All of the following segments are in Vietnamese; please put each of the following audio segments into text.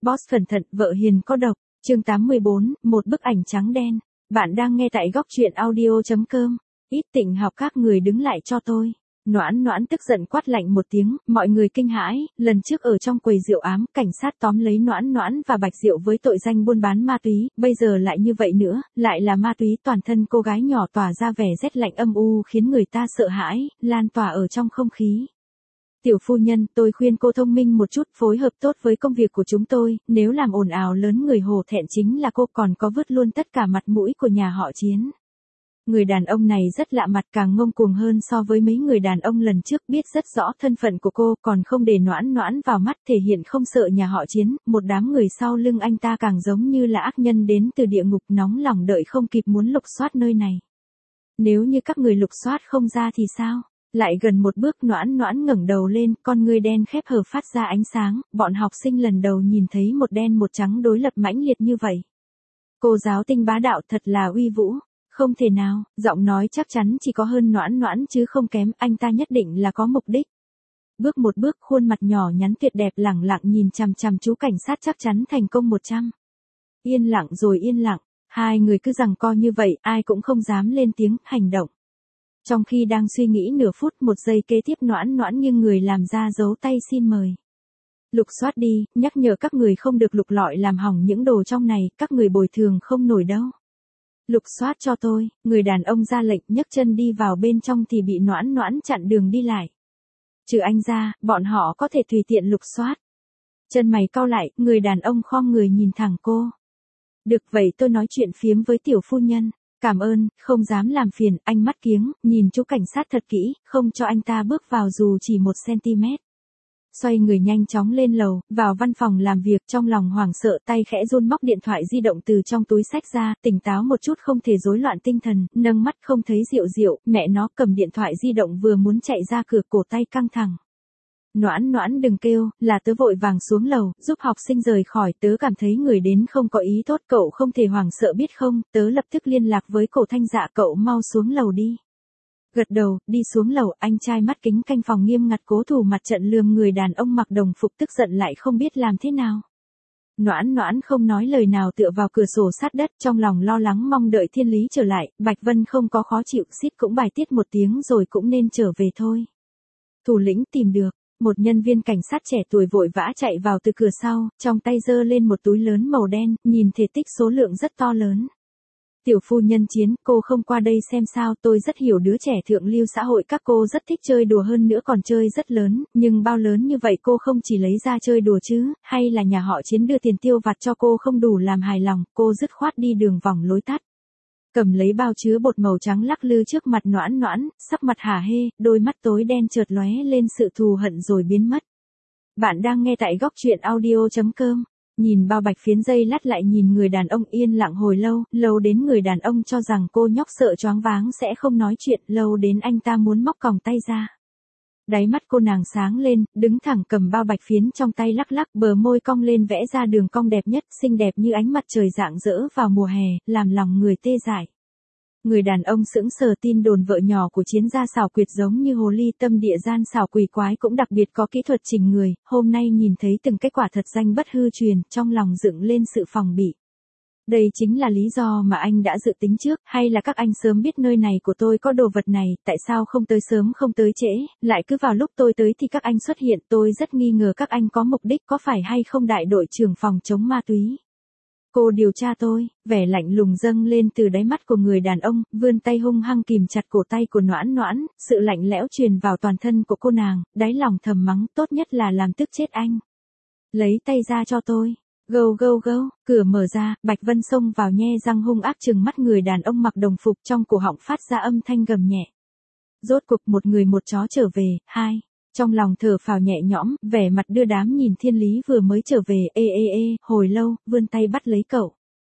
Boss cẩn thận, vợ hiền có độc. Chương 84, một bức ảnh trắng đen. Bạn đang nghe tại góc truyện audio.com. Ít Tịnh học các người đứng lại cho tôi. Noãn Noãn tức giận quát lạnh một tiếng, mọi người kinh hãi, lần trước ở trong quầy rượu ám, cảnh sát tóm lấy Noãn Noãn và Bạch Diệu với tội danh buôn bán ma túy, bây giờ lại như vậy nữa, lại là ma túy, toàn thân cô gái nhỏ tỏa ra vẻ rét lạnh âm u khiến người ta sợ hãi, lan tỏa ở trong không khí. Tiểu phu nhân, tôi khuyên cô thông minh một chút, phối hợp tốt với công việc của chúng tôi, nếu làm ồn ào lớn người hổ thẹn chính là cô, còn có vứt luôn tất cả mặt mũi của nhà họ Chiến. Người đàn ông này rất lạ mặt, càng ngông cuồng hơn so với mấy người đàn ông lần trước, biết rất rõ thân phận của cô, còn không để Noãn Noãn vào mắt, thể hiện không sợ nhà họ Chiến, một đám người sau lưng anh ta càng giống như là ác nhân đến từ địa ngục, nóng lòng đợi không kịp muốn lục soát nơi này. Nếu như các người lục soát không ra thì sao? Lại gần một bước, Noãn Noãn ngẩng đầu lên, con ngươi đen khép hờ phát ra ánh sáng, bọn học sinh lần đầu nhìn thấy một đen một trắng đối lập mãnh liệt như vậy. Cô giáo Tinh bá đạo thật là uy vũ. Không thể nào, giọng nói chắc chắn chỉ có hơn Noãn Noãn chứ không kém, anh ta nhất định là có mục đích. Bước một bước, khuôn mặt nhỏ nhắn tuyệt đẹp lẳng lặng nhìn chằm chằm chú cảnh sát, chắc chắn thành công 100. Yên lặng rồi yên lặng, hai người cứ giằng co như vậy, ai cũng không dám lên tiếng, hành động. Trong khi đang suy nghĩ nửa phút, một giây kế tiếp Noãn Noãn nghiêng người làm ra dấu tay xin mời. Lục soát đi, nhắc nhở các người không được lục lọi làm hỏng những đồ trong này, các người bồi thường không nổi đâu. Lục soát cho tôi, người đàn ông ra lệnh, nhấc chân đi vào bên trong thì bị Noãn Noãn chặn đường đi lại. Trừ anh ra, bọn họ có thể tùy tiện lục soát. Chân mày cau lại, người đàn ông khom người nhìn thẳng cô. Được vậy tôi nói chuyện phiếm với tiểu phu nhân. Cảm ơn, không dám làm phiền, anh mắt kiếng, nhìn chú cảnh sát thật kỹ, không cho anh ta bước vào dù chỉ 1 cm. Xoay người nhanh chóng lên lầu, vào văn phòng làm việc, trong lòng hoảng sợ, tay khẽ run móc điện thoại di động từ trong túi xách ra, tỉnh táo một chút không thể rối loạn tinh thần, nâng mắt không thấy Diệu Diệu, mẹ nó, cầm điện thoại di động vừa muốn chạy ra cửa, cổ tay căng thẳng. Noãn Noãn đừng kêu, là tớ vội vàng xuống lầu, giúp học sinh rời khỏi, tớ cảm thấy người đến không có ý tốt, cậu không thể hoảng sợ biết không, tớ lập tức liên lạc với Cổ Thanh Dạ, cậu mau xuống lầu đi. Gật đầu, đi xuống lầu, anh trai mắt kính canh phòng nghiêm ngặt cố thủ mặt trận lườm người đàn ông mặc đồng phục tức giận lại không biết làm thế nào. Noãn Noãn không nói lời nào tựa vào cửa sổ sát đất, trong lòng lo lắng mong đợi thiên lý trở lại, Bạch Vân không có khó chịu, xít cũng bài tiết một tiếng rồi cũng nên trở về thôi. Thủ lĩnh tìm được. Một nhân viên cảnh sát trẻ tuổi vội vã chạy vào từ cửa sau, trong tay giơ lên một túi lớn màu đen, nhìn thể tích số lượng rất to lớn. Tiểu phu nhân Chiến, cô không qua đây xem sao, tôi rất hiểu đứa trẻ thượng lưu xã hội các cô rất thích chơi đùa, hơn nữa còn chơi rất lớn, nhưng bao lớn như vậy cô không chỉ lấy ra chơi đùa chứ, hay là nhà họ Chiến đưa tiền tiêu vặt cho cô không đủ làm hài lòng, cô dứt khoát đi đường vòng lối tắt. Cầm lấy bao chứa bột màu trắng lắc lư trước mặt Noãn Noãn, sắc mặt hả hê, đôi mắt tối đen chợt lóe lên sự thù hận rồi biến mất. Bạn đang nghe tại góc truyện audio.com. Nhìn bao bạch phiến dây lát lại nhìn người đàn ông yên lặng hồi lâu, lâu đến người đàn ông cho rằng cô nhóc sợ choáng váng sẽ không nói chuyện, lâu đến anh ta muốn móc còng tay ra. Đáy mắt cô nàng sáng lên, đứng thẳng cầm bao bạch phiến trong tay lắc lắc, bờ môi cong lên vẽ ra đường cong đẹp nhất, xinh đẹp như ánh mặt trời rạng rỡ vào mùa hè, làm lòng người tê dại. Người đàn ông sững sờ, tin đồn vợ nhỏ của Chiến gia xảo quyệt giống như hồ ly tâm địa gian xảo quỷ quái, cũng đặc biệt có kỹ thuật chỉnh người, hôm nay nhìn thấy từng kết quả thật danh bất hư truyền, trong lòng dựng lên sự phòng bị. Đây chính là lý do mà anh đã dự tính trước, hay là các anh sớm biết nơi này của tôi có đồ vật này, tại sao không tới sớm không tới trễ, lại cứ vào lúc tôi tới thì các anh xuất hiện, tôi rất nghi ngờ các anh có mục đích, có phải hay không đại đội trưởng phòng chống ma túy. Cô điều tra tôi, vẻ lạnh lùng dâng lên từ đáy mắt của người đàn ông, vươn tay hung hăng kìm chặt cổ tay của Noãn Noãn, sự lạnh lẽo truyền vào toàn thân của cô nàng, đáy lòng thầm mắng, tốt nhất là làm tức chết anh. Lấy tay ra cho tôi. Gâu gâu gâu, cửa mở ra, Bạch Vân xông vào nhe răng hung ác trừng mắt người đàn ông mặc đồng phục, trong cổ họng phát ra âm thanh gầm nhẹ. Rốt cuộc một người một chó trở về, hai. Trong lòng thở phào nhẹ nhõm, vẻ mặt đưa đám nhìn thiên lý vừa mới trở về, hồi lâu, vươn tay bắt lấy cậu.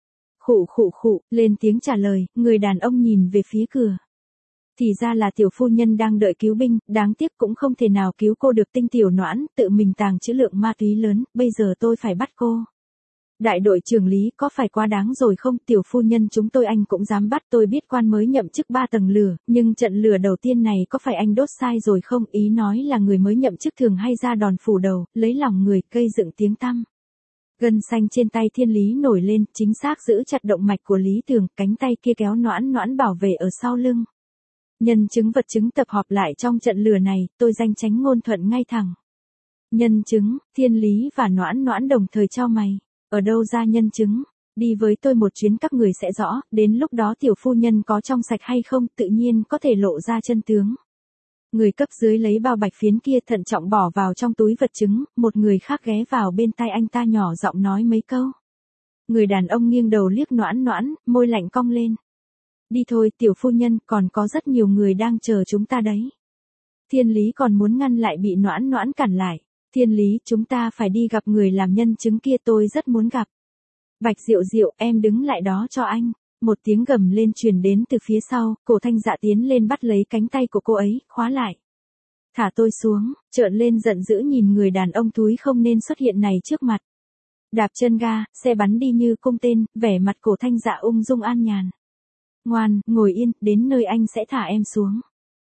Khụ khụ khụ, lên tiếng trả lời, người đàn ông nhìn về phía cửa. Thì ra là tiểu phu nhân đang đợi cứu binh, đáng tiếc cũng không thể nào cứu cô được. Tinh tiểu Noãn, tự mình tàng trữ lượng ma túy lớn, bây giờ tôi phải bắt cô. Đại đội trưởng Lý, có phải quá đáng rồi không? Tiểu phu nhân chúng tôi anh cũng dám bắt, tôi biết quan mới nhậm chức 3 tầng lửa, nhưng trận lửa đầu tiên này có phải anh đốt sai rồi không? Ý nói là người mới nhậm chức thường hay ra đòn phủ đầu, lấy lòng người, gây dựng tiếng tăm. Gân xanh trên tay Thiên Lý nổi lên, chính xác giữ chặt động mạch của Lý Tường, cánh tay kia kéo Noãn Noãn bảo vệ ở sau lưng. Nhân chứng vật chứng tập hợp lại trong trận lừa này, tôi danh tránh ngôn thuận ngay thẳng. Nhân chứng, Thiên Lý và Noãn Noãn đồng thời chau mày. Ở đâu ra nhân chứng? Đi với tôi một chuyến các người sẽ rõ, đến lúc đó tiểu phu nhân có trong sạch hay không, tự nhiên có thể lộ ra chân tướng. Người cấp dưới lấy bao bạch phiến kia thận trọng bỏ vào trong túi vật chứng, một người khác ghé vào bên tai anh ta nhỏ giọng nói mấy câu. Người đàn ông nghiêng đầu liếc Noãn Noãn, môi lạnh cong lên. Đi thôi tiểu phu nhân, còn có rất nhiều người đang chờ chúng ta đấy. Thiên Lý còn muốn ngăn lại bị Noãn Noãn cản lại. Thiên Lý, chúng ta phải đi gặp người làm nhân chứng kia, tôi rất muốn gặp. Bạch Diệu Diệu, em đứng lại đó cho anh. Một tiếng gầm lên truyền đến từ phía sau, Cổ Thanh Dạ tiến lên bắt lấy cánh tay của cô ấy, khóa lại. Thả tôi xuống, trợn lên giận dữ nhìn người đàn ông túi không nên xuất hiện này trước mặt. Đạp chân ga, xe bắn đi như cung tên, vẻ mặt Cổ Thanh Dạ ung dung an nhàn. Ngoan, ngồi yên, đến nơi anh sẽ thả em xuống.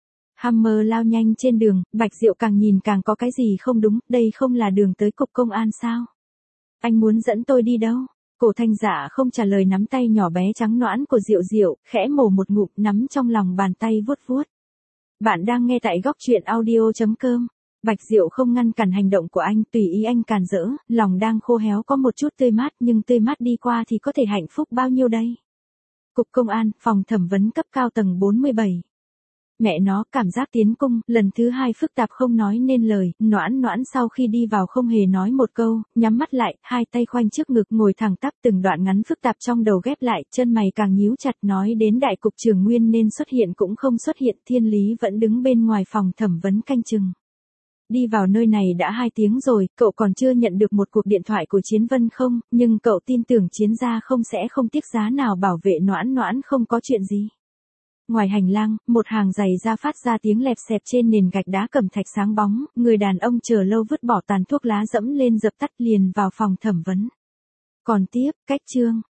Hammer lao nhanh trên đường, Bạch Diệu càng nhìn càng có cái gì không đúng, đây không là đường tới cục công an sao? Anh muốn dẫn tôi đi đâu? Cổ Thanh Dạ không trả lời, nắm tay nhỏ bé trắng nõn của Diệu Diệu, khẽ mổ một ngụm nắm trong lòng bàn tay vuốt vuốt. Bạn đang nghe tại góc truyện audio.com. Bạch Diệu không ngăn cản hành động của anh, tùy ý anh càn rỡ, lòng đang khô héo có một chút tươi mát, nhưng tươi mát đi qua thì có thể hạnh phúc bao nhiêu đây? Cục Công an, phòng thẩm vấn cấp cao tầng 47. Mẹ nó, cảm giác tiến cung, lần thứ 2 phức tạp không nói nên lời, Noãn Noãn sau khi đi vào không hề nói một câu, nhắm mắt lại, hai tay khoanh trước ngực ngồi thẳng tắp, từng đoạn ngắn phức tạp trong đầu ghép lại, chân mày càng nhíu chặt, nói đến đại cục trưởng Nguyên nên xuất hiện cũng không xuất hiện, Thiên Lý vẫn đứng bên ngoài phòng thẩm vấn canh chừng. Đi vào nơi này đã 2 tiếng rồi, cậu còn chưa nhận được một cuộc điện thoại của Chiến Vân không, nhưng cậu tin tưởng Chiến gia không sẽ không tiếc giá nào bảo vệ Noãn Noãn không có chuyện gì. Ngoài hành lang, một hàng giày da phát ra tiếng lẹp xẹp trên nền gạch đá cẩm thạch sáng bóng, người đàn ông chờ lâu vứt bỏ tàn thuốc lá dẫm lên dập tắt liền vào phòng thẩm vấn. Còn tiếp, cách chương.